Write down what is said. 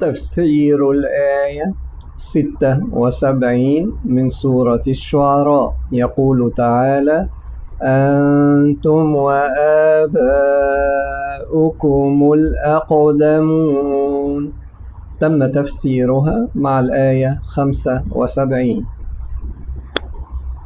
تفسير الآية 76 من سورة الشعراء. يقول تعالى: أنتم وآباؤكم الأقدمون. تم تفسيرها مع الآية 75.